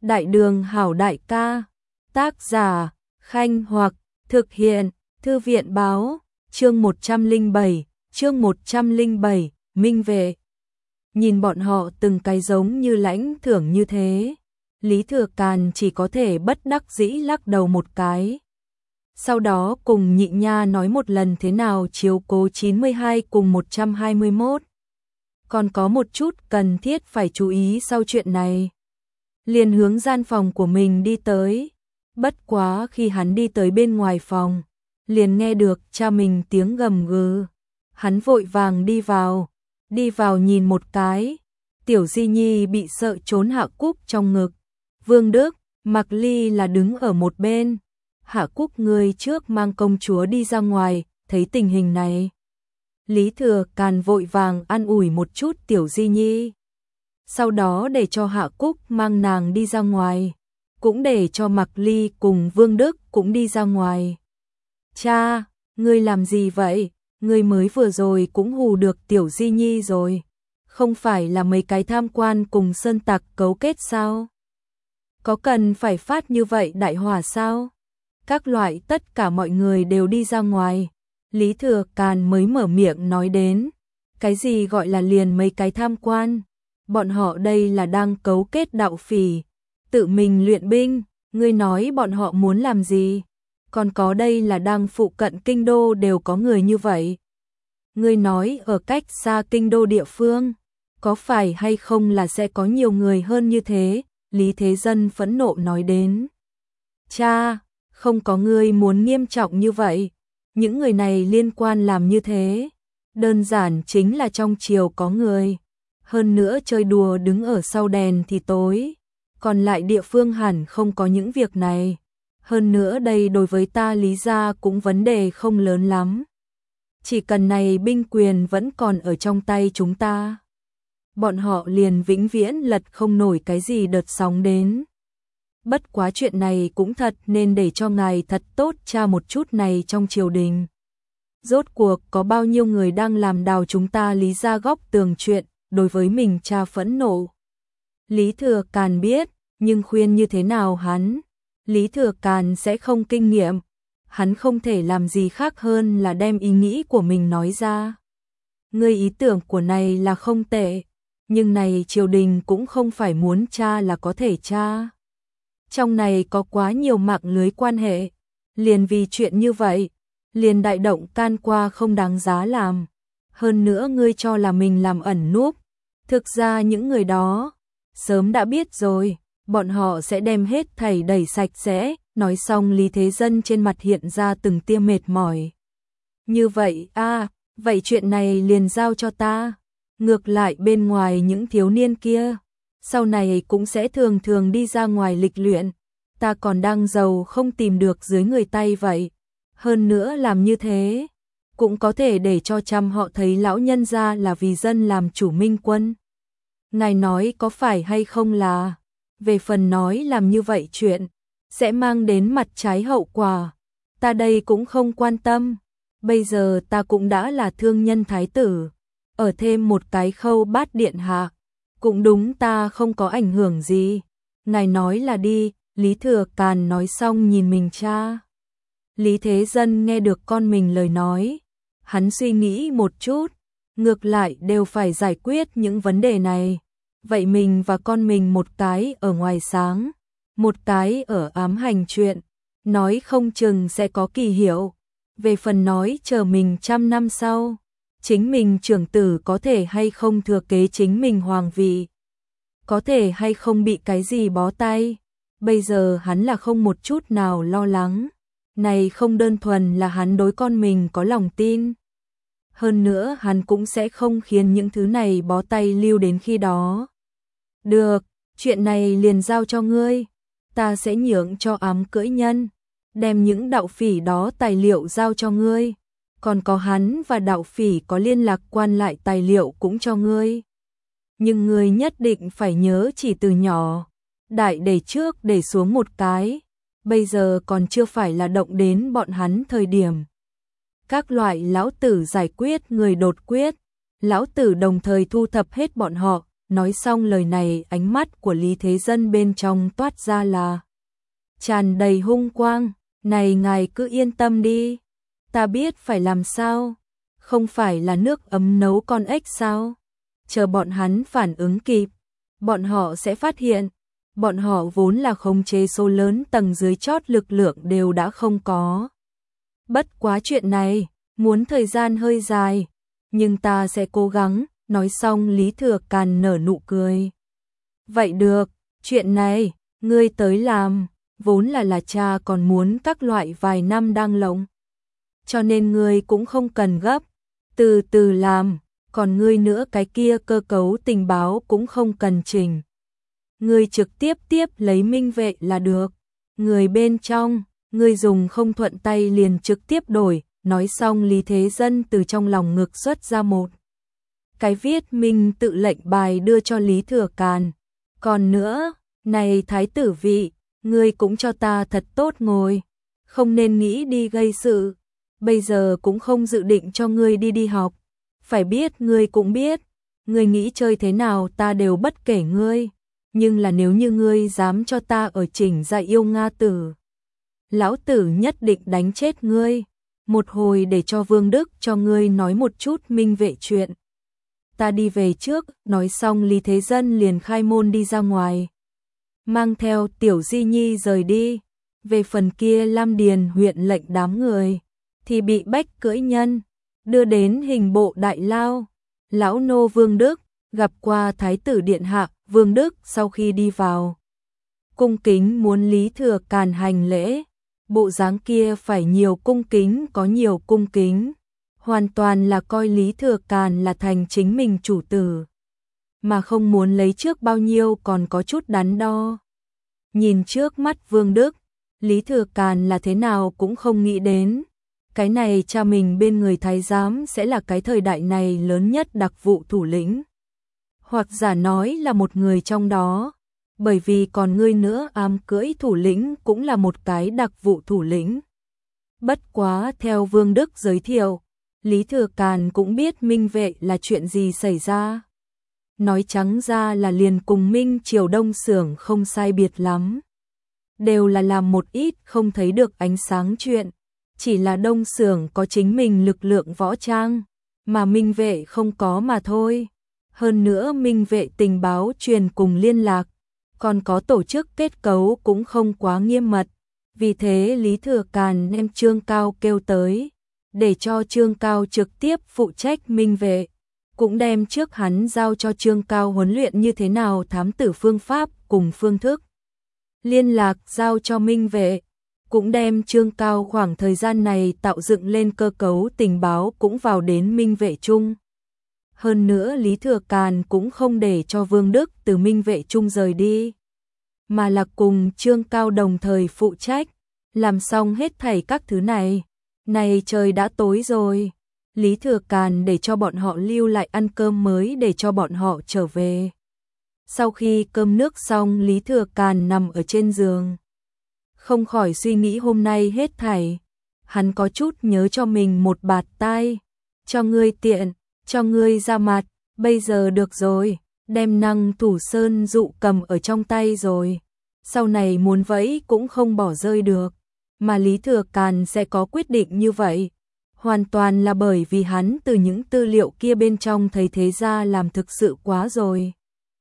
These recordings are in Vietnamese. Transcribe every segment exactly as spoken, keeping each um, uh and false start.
Đại đường hảo đại ca, tác giả, Khanh Hoặc, thực hiện, Thư viện báo, chương một trăm lẻ bảy, chương một trăm lẻ bảy, Minh Vệ. Nhìn bọn họ từng cái giống như lãnh thưởng như thế, Lý Thừa Càn chỉ có thể bất đắc dĩ lắc đầu một cái. Sau đó cùng Nhị Nha nói một lần thế nào chiếu cố chín mươi hai cùng một trăm hai mươi mốt. Còn có một chút cần thiết phải chú ý sau chuyện này. Liền hướng gian phòng của mình đi tới. Bất quá khi hắn đi tới bên ngoài phòng, liền nghe được cha mình tiếng gầm gừ. Hắn vội vàng đi vào, đi vào nhìn một cái. Tiểu Di Nhi bị sợ trốn Hạ Cúc trong ngực. Vương Đức, Mạc Ly là đứng ở một bên. Hạ Cúc người trước mang công chúa đi ra ngoài, thấy tình hình này. Lý Thừa Càn vội vàng an ủi một chút Tiểu Di Nhi. Sau đó để cho Hạ Cúc mang nàng đi ra ngoài. Cũng để cho Mạc Ly cùng Vương Đức cũng đi ra ngoài. Cha, ngươi làm gì vậy? Ngươi mới vừa rồi cũng hù được Tiểu Di Nhi rồi. Không phải là mấy cái tham quan cùng sơn tặc cấu kết sao? Có cần phải phát như vậy đại hỏa sao? Các loại tất cả mọi người đều đi ra ngoài. Lý Thừa Càn mới mở miệng nói đến. Cái gì gọi là liền mấy cái tham quan? Bọn họ đây là đang cấu kết đạo phỉ, tự mình luyện binh, ngươi nói bọn họ muốn làm gì? Còn có đây là đang phụ cận kinh đô đều có người như vậy. Ngươi nói ở cách xa kinh đô địa phương, có phải hay không là sẽ có nhiều người hơn như thế? Lý Thế Dân phẫn nộ nói đến. Cha, không có ngươi muốn nghiêm trọng như vậy. Những người này liên quan làm như thế. Đơn giản chính là trong triều có người. Hơn nữa chơi đùa đứng ở sau đèn thì tối. Còn lại địa phương hẳn không có những việc này. Hơn nữa đây đối với ta Lý gia cũng vấn đề không lớn lắm. Chỉ cần này binh quyền vẫn còn ở trong tay chúng ta. Bọn họ liền vĩnh viễn lật không nổi cái gì đợt sóng đến. Bất quá chuyện này cũng thật nên để cho ngài thật tốt tra một chút này trong triều đình. Rốt cuộc có bao nhiêu người đang làm đào chúng ta Lý gia góc tường chuyện, đối với mình cha phẫn nộ. Lý Thừa Càn biết, nhưng khuyên như thế nào hắn, Lý Thừa Càn sẽ không kinh nghiệm. Hắn không thể làm gì khác hơn là đem ý nghĩ của mình nói ra. Ngươi ý tưởng của này là không tệ, nhưng này triều đình cũng không phải muốn tra là có thể tra. Trong này có quá nhiều mạng lưới quan hệ, liền vì chuyện như vậy, liền đại động can qua không đáng giá làm. Hơn nữa ngươi cho là mình làm ẩn núp, thực ra những người đó sớm đã biết rồi, bọn họ sẽ đem hết thảy đẩy sạch sẽ. Nói xong Lý Thế Dân trên mặt hiện ra từng tia mệt mỏi. Như vậy a, vậy chuyện này liền giao cho ta. Ngược lại bên ngoài những thiếu niên kia, sau này cũng sẽ thường thường đi ra ngoài lịch luyện. Ta còn đang giàu không tìm được dưới người tay vậy. Hơn nữa làm như thế, cũng có thể để cho trăm họ thấy lão nhân gia là vì dân làm chủ minh quân. Ngài nói có phải hay không là, về phần nói làm như vậy chuyện, sẽ mang đến mặt trái hậu quả. Ta đây cũng không quan tâm. Bây giờ ta cũng đã là thương nhân thái tử. Ở thêm một cái khâu bát điện hạ. Cũng đúng ta không có ảnh hưởng gì. Ngài nói là đi. Lý Thừa Càn nói xong nhìn mình cha. Lý Thế Dân nghe được con mình lời nói. Hắn suy nghĩ một chút. Ngược lại đều phải giải quyết những vấn đề này. Vậy mình và con mình một cái ở ngoài sáng. Một cái ở ám hành chuyện, nói không chừng sẽ có kỳ hiệu. Về phần nói chờ mình trăm năm sau, chính mình trưởng tử có thể hay không thừa kế chính mình hoàng vị, có thể hay không bị cái gì bó tay. Bây giờ hắn là không một chút nào lo lắng. Này không đơn thuần là hắn đối con mình có lòng tin. Hơn nữa hắn cũng sẽ không khiến những thứ này bó tay lưu đến khi đó. Được, chuyện này liền giao cho ngươi. Ta sẽ nhượng cho ám cưỡi nhân, đem những đạo phỉ đó tài liệu giao cho ngươi. Còn có hắn và đạo phỉ có liên lạc quan lại tài liệu cũng cho ngươi. Nhưng ngươi nhất định phải nhớ chỉ từ nhỏ, đại để trước để xuống một cái. Bây giờ còn chưa phải là động đến bọn hắn thời điểm. Các loại lão tử giải quyết người đột quyết, lão tử đồng thời thu thập hết bọn họ, nói xong lời này ánh mắt của Lý Thế Dân bên trong toát ra là tràn đầy hung quang, này ngài cứ yên tâm đi, ta biết phải làm sao, không phải là nước ấm nấu con ếch sao, chờ bọn hắn phản ứng kịp, bọn họ sẽ phát hiện, bọn họ vốn là khống chế số lớn tầng dưới chót lực lượng đều đã không có. Bất quá chuyện này, muốn thời gian hơi dài, nhưng ta sẽ cố gắng, nói xong Lý Thừa Càn nở nụ cười. Vậy được, chuyện này, ngươi tới làm, vốn là là cha còn muốn các loại vài năm đang lộng. Cho nên ngươi cũng không cần gấp, từ từ làm, còn ngươi nữa cái kia cơ cấu tình báo cũng không cần chỉnh. Ngươi trực tiếp tiếp lấy minh vệ là được, người bên trong, ngươi dùng không thuận tay liền trực tiếp đổi, nói xong Lý Thế Dân từ trong lòng ngực xuất ra một cái viết minh tự lệnh bài đưa cho Lý Thừa Càn. Còn nữa, này thái tử vị, ngươi cũng cho ta thật tốt ngồi, không nên nghĩ đi gây sự, bây giờ cũng không dự định cho ngươi đi đi học, phải biết ngươi cũng biết, ngươi nghĩ chơi thế nào ta đều bất kể ngươi, nhưng là nếu như ngươi dám cho ta ở chỉnh ra yêu Nga tử, lão tử nhất định đánh chết ngươi, một hồi để cho Vương Đức cho ngươi nói một chút minh vệ chuyện. Ta đi về trước, nói xong Lý Thế Dân liền khai môn đi ra ngoài, mang theo Tiểu Di Nhi rời đi. Về phần kia Lam Điền huyện lệnh đám người, thì bị bách cưỡi nhân, đưa đến hình bộ đại lao. Lão nô Vương Đức, gặp qua Thái tử Điện Hạ. Vương Đức sau khi đi vào, cung kính muốn Lý Thừa Càn hành lễ, bộ dáng kia phải nhiều cung kính có nhiều cung kính, hoàn toàn là coi Lý Thừa Càn là thành chính mình chủ tử, mà không muốn lấy trước bao nhiêu còn có chút đắn đo. Nhìn trước mắt Vương Đức, Lý Thừa Càn là thế nào cũng không nghĩ đến, cái này cha mình bên người thái giám sẽ là cái thời đại này lớn nhất đặc vụ thủ lĩnh, hoặc giả nói là một người trong đó, bởi vì còn ngươi nữa ám cưỡi thủ lĩnh cũng là một cái đặc vụ thủ lĩnh. Bất quá theo Vương Đức giới thiệu, Lý Thừa Càn cũng biết minh vệ là chuyện gì xảy ra. Nói trắng ra là liền cùng Minh Triều Đông Xưởng không sai biệt lắm. Đều là làm một ít không thấy được ánh sáng chuyện, chỉ là Đông Xưởng có chính mình lực lượng võ trang, mà minh vệ không có mà thôi. Hơn nữa minh vệ tình báo truyền cùng liên lạc, còn có tổ chức kết cấu cũng không quá nghiêm mật. Vì thế Lý Thừa Càn đem Trương Cao kêu tới, để cho Trương Cao trực tiếp phụ trách minh vệ, cũng đem trước hắn giao cho Trương Cao huấn luyện như thế nào thám tử phương pháp cùng phương thức. Liên lạc giao cho minh vệ, cũng đem Trương Cao khoảng thời gian này tạo dựng lên cơ cấu tình báo cũng vào đến minh vệ chung. Hơn nữa Lý Thừa Càn cũng không để cho Vương Đức từ minh vệ chung rời đi, mà là cùng Trương Cao đồng thời phụ trách, làm xong hết thảy các thứ này. Này trời đã tối rồi, Lý Thừa Càn để cho bọn họ lưu lại ăn cơm mới để cho bọn họ trở về. Sau khi cơm nước xong Lý Thừa Càn nằm ở trên giường, không khỏi suy nghĩ hôm nay hết thảy. Hắn có chút nhớ cho mình một bạt tai, cho ngươi tiện, cho ngươi ra mặt, bây giờ được rồi, đem năng thủ sơn dụ cầm ở trong tay rồi, sau này muốn vẫy cũng không bỏ rơi được, mà Lý Thừa Càn sẽ có quyết định như vậy, hoàn toàn là bởi vì hắn từ những tư liệu kia bên trong thấy thế gia làm thực sự quá rồi.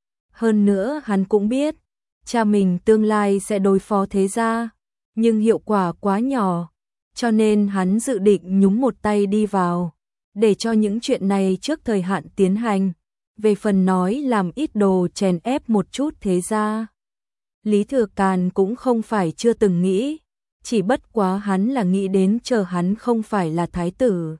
Hơn nữa hắn cũng biết, cha mình tương lai sẽ đối phó thế gia, nhưng hiệu quả quá nhỏ, cho nên hắn dự định nhúng một tay đi vào, để cho những chuyện này trước thời hạn tiến hành. Về phần nói làm ít đồ chèn ép một chút thế gia, Lý Thừa Càn cũng không phải chưa từng nghĩ, chỉ bất quá hắn là nghĩ đến chờ hắn không phải là thái tử,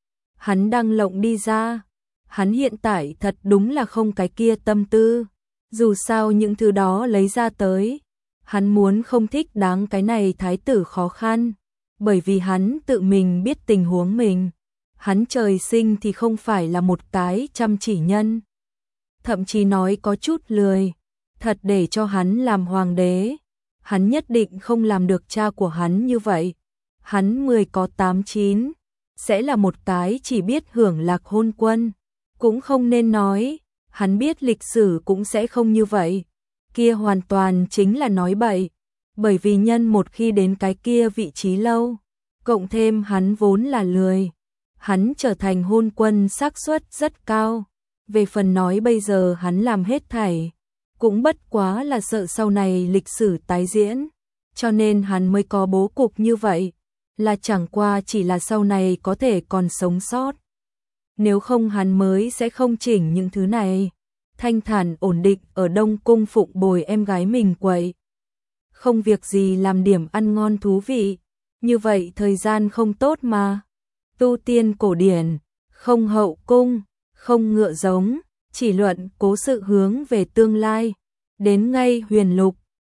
hắn đang lộng đi ra, hắn hiện tại thật đúng là không cái kia tâm tư, dù sao những thứ đó lấy ra tới, hắn muốn không thích đáng cái này thái tử khó khăn, bởi vì hắn tự mình biết tình huống mình, hắn trời sinh thì không phải là một cái chăm chỉ nhân, thậm chí nói có chút lười, thật để cho hắn làm hoàng đế, hắn nhất định không làm được cha của hắn như vậy, hắn mười có tám chín, sẽ là một cái chỉ biết hưởng lạc hôn quân, cũng không nên nói, Hắn biết lịch sử cũng sẽ không như vậy. Kia hoàn toàn chính là nói bậy. Bởi vì nhân một khi đến cái kia vị trí lâu, cộng thêm hắn vốn là lười, hắn trở thành hôn quân xác suất rất cao. Về phần nói bây giờ hắn làm hết thảy, cũng bất quá là sợ sau này lịch sử tái diễn, cho nên hắn mới có bố cục như vậy, là chẳng qua chỉ là sau này có thể còn sống sót. Nếu không hắn mới sẽ không chỉnh những thứ này, thanh thản ổn định ở Đông Cung phụng bồi em gái mình quậy. Không việc gì làm điểm ăn ngon thú vị, như vậy thời gian không tốt mà. Tu tiên cổ điển, không hậu cung, không ngựa giống, chỉ luận cố sự hướng về tương lai. Đến ngay huyền lục,